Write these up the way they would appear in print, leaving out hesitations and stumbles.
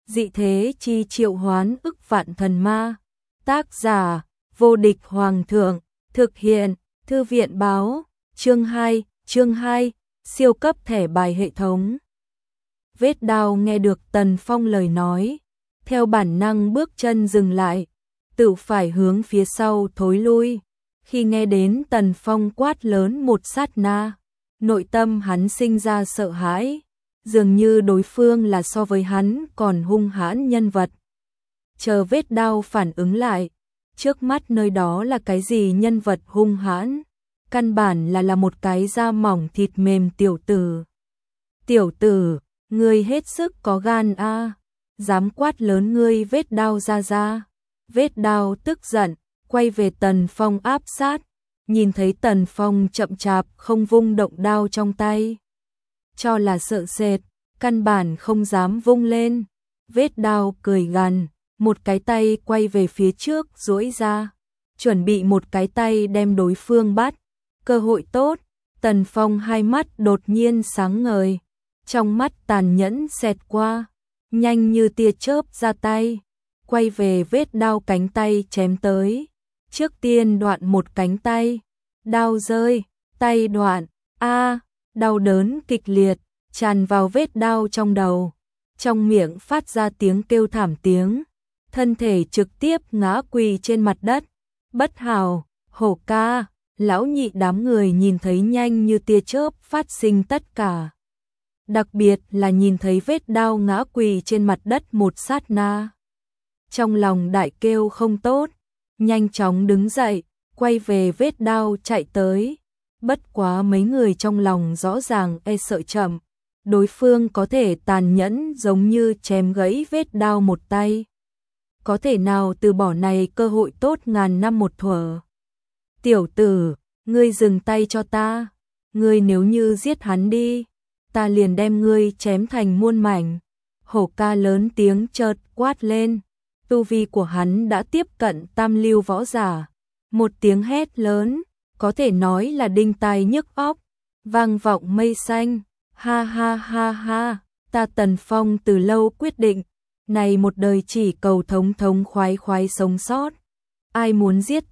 dị thế chi triệu hoán ức vạn thần ma. Tác giả, vô địch hoàng thượng, thực hiện, thư viện báo, chương 2, siêu cấp thẻ bài hệ thống. Vết đao nghe được Tần Phong lời nói, theo bản năng bước chân dừng lại, tự phải hướng phía sau thối lui. Khi nghe đến Tần Phong quát lớn một sát na, nội tâm hắn sinh ra sợ hãi, dường như đối phương là so với hắn còn hung hãn nhân vật. Chờ vết đao phản ứng lại, trước mắt nơi đó là cái gì nhân vật hung hãn, căn bản là một cái da mỏng thịt mềm tiểu tử. Tiểu tử, ngươi hết sức có gan a, dám quát lớn ngươi. Vết đao ra. Vết đao tức giận, quay về Tần Phong áp sát, nhìn thấy Tần Phong chậm chạp không vung động đao trong tay, cho là sợ sệt, căn bản không dám vung lên. Vết đao cười gằn, một cái tay quay về phía trước duỗi ra, chuẩn bị một cái tay đem đối phương bắt. Cơ hội tốt. Tần Phong hai mắt đột nhiên sáng ngời, trong mắt tàn nhẫn xẹt qua, nhanh như tia chớp ra tay, quay về vết đao cánh tay chém tới. Trước tiên đoạn một cánh tay, đao rơi, tay đoạn, đau đớn kịch liệt tràn vào vết đao trong đầu, trong miệng phát ra tiếng kêu thảm tiếng, thân thể trực tiếp ngã quỳ trên mặt đất. Bất hảo, Hổ ca, Lão Nhị đám người nhìn thấy nhanh như tia chớp phát sinh tất cả. Đặc biệt là nhìn thấy vết đao ngã quỳ trên mặt đất một sát na, trong lòng đại kêu không tốt, nhanh chóng đứng dậy, quay về vết đao chạy tới. Bất quá mấy người trong lòng rõ ràng sợ chậm, đối phương có thể tàn nhẫn giống như chém gãy vết đao một tay, có thể nào từ bỏ này cơ hội tốt ngàn năm một thuở. Tiểu tử, ngươi dừng tay cho ta, ngươi nếu như giết hắn đi, ta liền đem ngươi chém thành muôn mảnh. Hổ ca lớn tiếng chợt quát lên, tu vi của hắn đã tiếp cận tam lưu võ giả. Một tiếng hét lớn, có thể nói là đinh tai nhức óc, vang vọng mây xanh. Ha ha ha ha, ta Tần Phong từ lâu quyết định, này một đời chỉ cầu thống thống khoái khoái sống sót. Ai muốn giết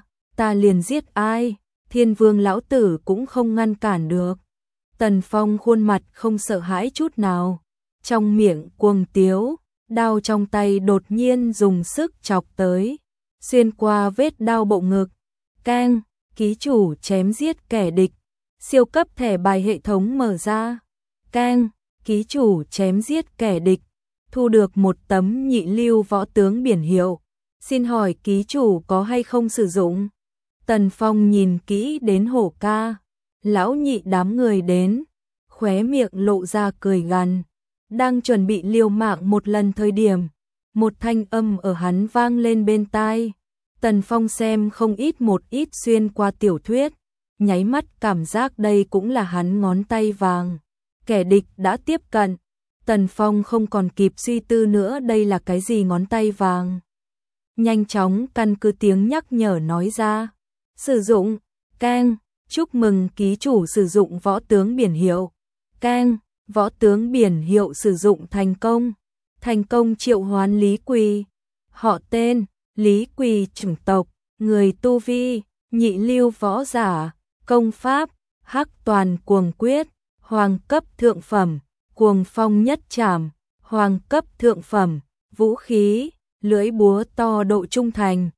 ta liền giết ai, Thiên Vương lão tử cũng không ngăn cản được. Tần Phong khuôn mặt không sợ hãi chút nào, trong miệng cuồng tiếu, đao trong tay đột nhiên dùng sức chọc tới, xuyên qua vết đao bộ ngực. Keng, ký chủ chém giết kẻ địch, siêu cấp thẻ bài hệ thống mở ra. Keng, ký chủ chém giết kẻ địch, thu được một tấm nhị lưu võ tướng biển hiệu. Xin hỏi ký chủ có hay không sử dụng? Tần Phong nhìn kỹ đến Hổ ca, Lão Nhị đám người đến, khóe miệng lộ ra cười gằn, đang chuẩn bị liều mạng một lần thời điểm, một thanh âm ở hắn vang lên bên tai. Tần Phong xem không ít một ít xuyên qua tiểu thuyết, nháy mắt cảm giác đây cũng là hắn ngón tay vàng. Kẻ địch đã tiếp cận, Tần Phong không còn kịp suy tư nữa đây là cái gì ngón tay vàng. Nhanh chóng căn cứ tiếng nhắc nhở nói ra. Sử dụng, keng, chúc mừng ký chủ sử dụng võ tướng biển hiệu. Keng, võ tướng biển hiệu sử dụng thành công. Thành công triệu hoán Lý Quỳ. Họ tên, Lý Quỳ, chủng tộc, người tu vi, nhị lưu võ giả, công pháp, Hắc Toàn Cuồng Quyết, hoàng cấp thượng phẩm, Cuồng Phong Nhất Trảm, hoàng cấp thượng phẩm, vũ khí, lưỡi búa to độ trung thành,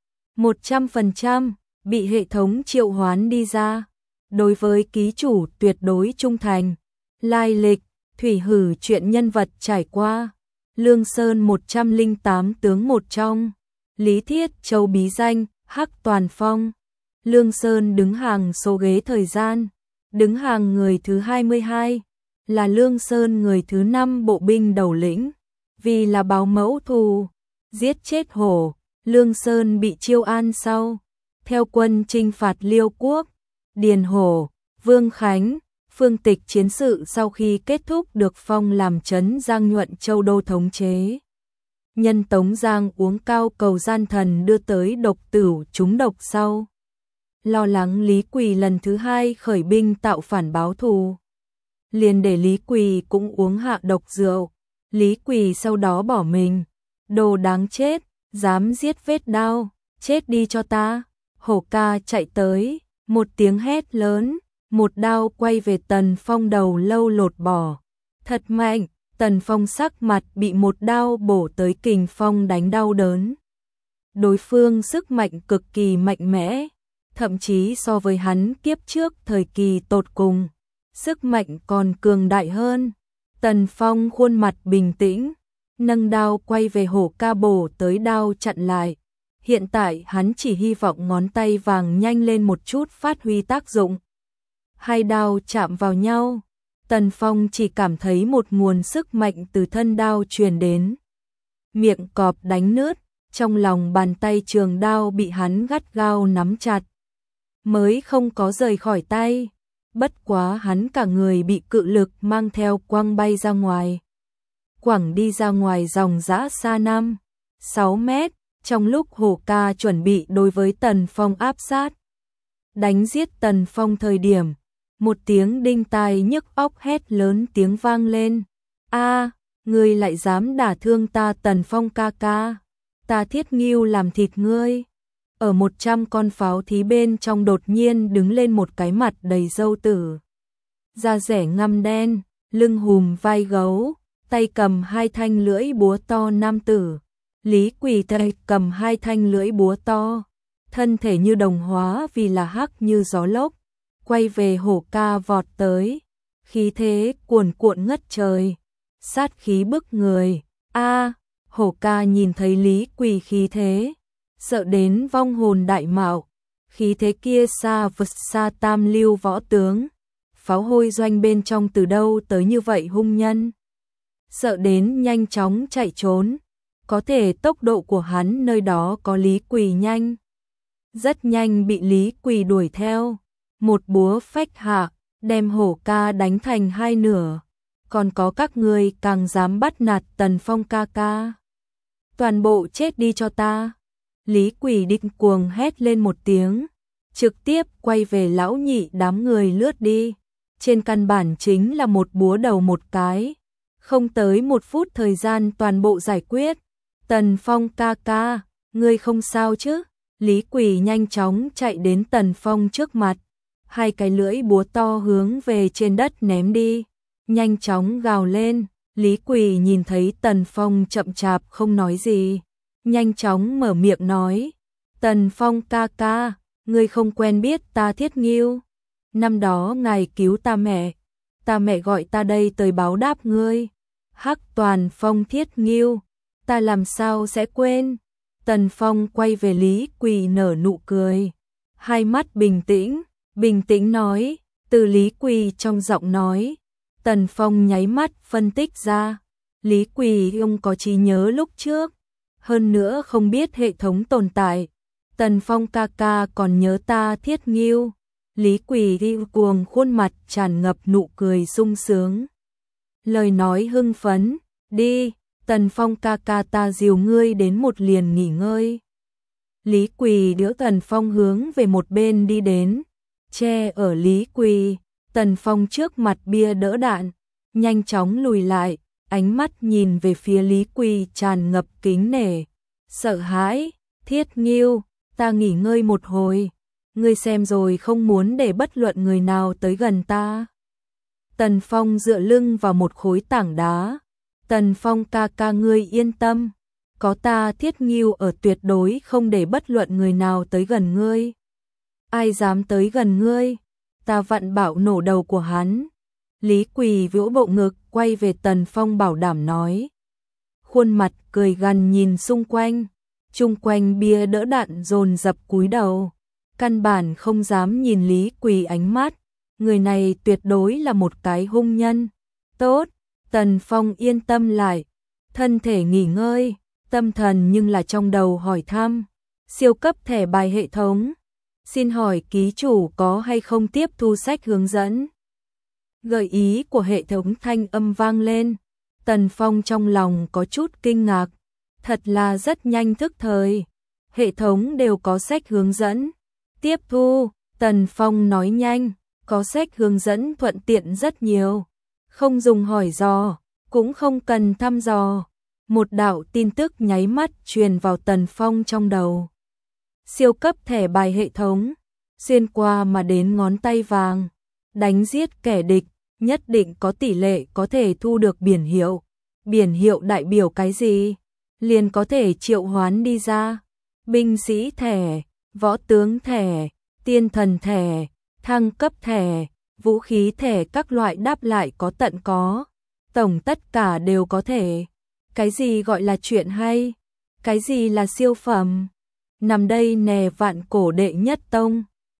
100%, bị hệ thống triệu hoán đi ra. Đối với ký chủ tuyệt đối trung thành. Lai lịch, thủy hử chuyện nhân vật trải qua. Lương Sơn 108 tướng một trong. Lý Thiết Châu bí danh, Hắc Toàn Phong. Lương Sơn đứng hàng số ghế thời gian. Đứng hàng người thứ 22. Là Lương Sơn người thứ 5 bộ binh đầu lĩnh. Vì là báo mẫu thù, giết chết hổ, Lương Sơn bị chiêu an sau. Theo quân chinh phạt Liêu Quốc, Điền Hổ, Vương Khánh, Phương Tịch chiến sự sau khi kết thúc được phong làm trấn Giang Nhuận Châu đô thống chế. Nhân Tống Giang uống cao cầu gian thần đưa tới độc tửu trúng độc sau. Lo lắng Lý Quỳ lần thứ 2 khởi binh tạo phản báo thù, liền để Lý Quỳ cũng uống hạ độc rượu. Lý Quỳ sau đó bỏ mình. Đồ đáng chết, dám giết vết đao, chết đi cho ta. Hổ ca chạy tới, một tiếng hét lớn, một đao quay về Tần Phong đầu lâu lột bỏ. Thật mạnh, Tần Phong sắc mặt bị một đao bổ tới kình phong đánh đau đớn. Đối phương sức mạnh cực kỳ mạnh mẽ, thậm chí so với hắn kiếp trước thời kỳ tột cùng, sức mạnh còn cường đại hơn. Tần Phong khuôn mặt bình tĩnh, nâng đao quay về hổ ca bổ tới đao chặn lại. Hiện tại hắn chỉ hy vọng ngón tay vàng nhanh lên một chút phát huy tác dụng. Hai đao chạm vào nhau, Tần Phong chỉ cảm thấy một nguồn sức mạnh từ thân đao truyền đến. Miệng cọp đánh nứt, trong lòng bàn tay trường đao bị hắn gắt gao nắm chặt, mới không có rời khỏi tay. Bất quá hắn cả người bị cự lực mang theo quăng bay ra ngoài. Quẳng đi ra ngoài dòng dã xa 5-6 mét, trong lúc hổ ca chuẩn bị đối với Tần Phong áp sát. Đánh giết Tần Phong thời điểm, một tiếng đinh tai nhức óc hét lớn tiếng vang lên. A, ngươi lại dám đả thương ta Tần Phong ca ca, ta Thiết Ngưu làm thịt ngươi. Ở 100 con pháo thí bên trong đột nhiên đứng lên một cái mặt đầy râu tử. Da rẻ ngăm đen, lưng hùm vai gấu, tay cầm hai thanh lưỡi búa to nam tử. Lý Quỳ tay cầm hai thanh lưỡi búa to, thân thể như đồng hóa vì là hắc như gió lốc, quay về hổ ca vọt tới, khí thế cuồn cuộn ngất trời, sát khí bức người. A, hổ ca nhìn thấy Lý Quỳ khí thế, sợ đến vong hồn đại mạo, khí thế kia xa vượt xa tam lưu võ tướng, pháo hôi doanh bên trong từ đâu tới như vậy hung nhân. Sợ đến nhanh chóng chạy trốn, có thể tốc độ của hắn nơi đó có Lý Quỳ nhanh. Rất nhanh bị Lý Quỳ đuổi theo, một búa phách hạ, đem hổ ca đánh thành hai nửa. Còn có các ngươi càng dám bắt nạt Tần Phong ca ca, toàn bộ chết đi cho ta. Lý Quỳ định cuồng hét lên một tiếng, trực tiếp quay về lão nhị đám người lướt đi. Trên căn bản chính là một búa đầu một cái, không tới 1 phút thời gian toàn bộ giải quyết. Tần Phong ca ca, ngươi không sao chứ? Lý Quỳ nhanh chóng chạy đến Tần Phong trước mặt, hai cái lưỡi búa to hướng về trên đất ném đi, nhanh chóng gào lên. Lý Quỳ nhìn thấy Tần Phong chậm chạp không nói gì, nhanh chóng mở miệng nói, Tần Phong ca ca, ngươi không quen biết ta Thiết Ngưu. Năm đó ngài cứu ta mẹ gọi ta đây tới báo đáp ngươi. Hắc Toàn Phong Thiết Ngưu, ta làm sao sẽ quên. Tần Phong quay về Lý Quỳ nở nụ cười, hai mắt bình tĩnh nói. Từ Lý Quỳ trong giọng nói, Tần Phong nháy mắt phân tích ra, Lý Quỳ ông có trí nhớ lúc trước, hơn nữa không biết hệ thống tồn tại. Tần Phong ca ca còn nhớ ta Thiết Ngưu. Lý Quỳ đi cuồng khuôn mặt tràn ngập nụ cười sung sướng, lời nói hưng phấn, đi, Tần Phong ca ca ta dìu ngươi đến một liền nghỉ ngơi. Lý Quỳ đỡ Tần Phong hướng về một bên đi đến, che ở Lý Quỳ. Tần Phong trước mặt bia đỡ đạn, nhanh chóng lùi lại, ánh mắt nhìn về phía Lý Quỳ tràn ngập kính nể, sợ hãi. Thiết Ngưu, ta nghỉ ngơi một hồi, ngươi xem rồi không muốn để bất luận người nào tới gần ta. Tần Phong dựa lưng vào một khối tảng đá. Tần Phong ca ca ngươi yên tâm, có ta Thiết Ngưu ở tuyệt đối không để bất luận người nào tới gần ngươi. Ai dám tới gần ngươi, ta vặn bạo nổ đầu của hắn. Lý Quỳ vỗ bộ ngực quay về Tần Phong bảo đảm nói. Khuôn mặt cười gằn nhìn xung quanh, chung quanh bia đỡ đạn dồn dập cúi đầu, căn bản không dám nhìn Lý Quỳ ánh mắt, người này tuyệt đối là một cái hung nhân. Tốt, Tần Phong yên tâm lại, thân thể nghỉ ngơi, tâm thần nhưng là trong đầu hỏi thăm, siêu cấp thẻ bài hệ thống, xin hỏi ký chủ có hay không tiếp thu sách hướng dẫn. Gợi ý của hệ thống thanh âm vang lên, Tần Phong trong lòng có chút kinh ngạc, thật là rất nhanh thức thời, hệ thống đều có sách hướng dẫn. Tiếp thu, Tần Phong nói nhanh, có sách hướng dẫn thuận tiện rất nhiều, không dùng hỏi dò, cũng không cần thăm dò. Một đạo tin tức nháy mắt truyền vào Tần Phong trong đầu. Siêu cấp thẻ bài hệ thống, xuyên qua mà đến ngón tay vàng, đánh giết kẻ địch, nhất định có tỷ lệ có thể thu được biển hiệu. Biển hiệu đại biểu cái gì? Liền có thể triệu hoán đi ra. Binh sĩ thẻ, võ tướng thẻ, tiên thần thẻ, thăng cấp thẻ, vũ khí thẻ các loại đáp lại có tận có. Tổng tất cả đều có thể. Cái gì gọi là chuyện hay? Cái gì là siêu phẩm? Nằm đây nè vạn cổ đệ nhất tông.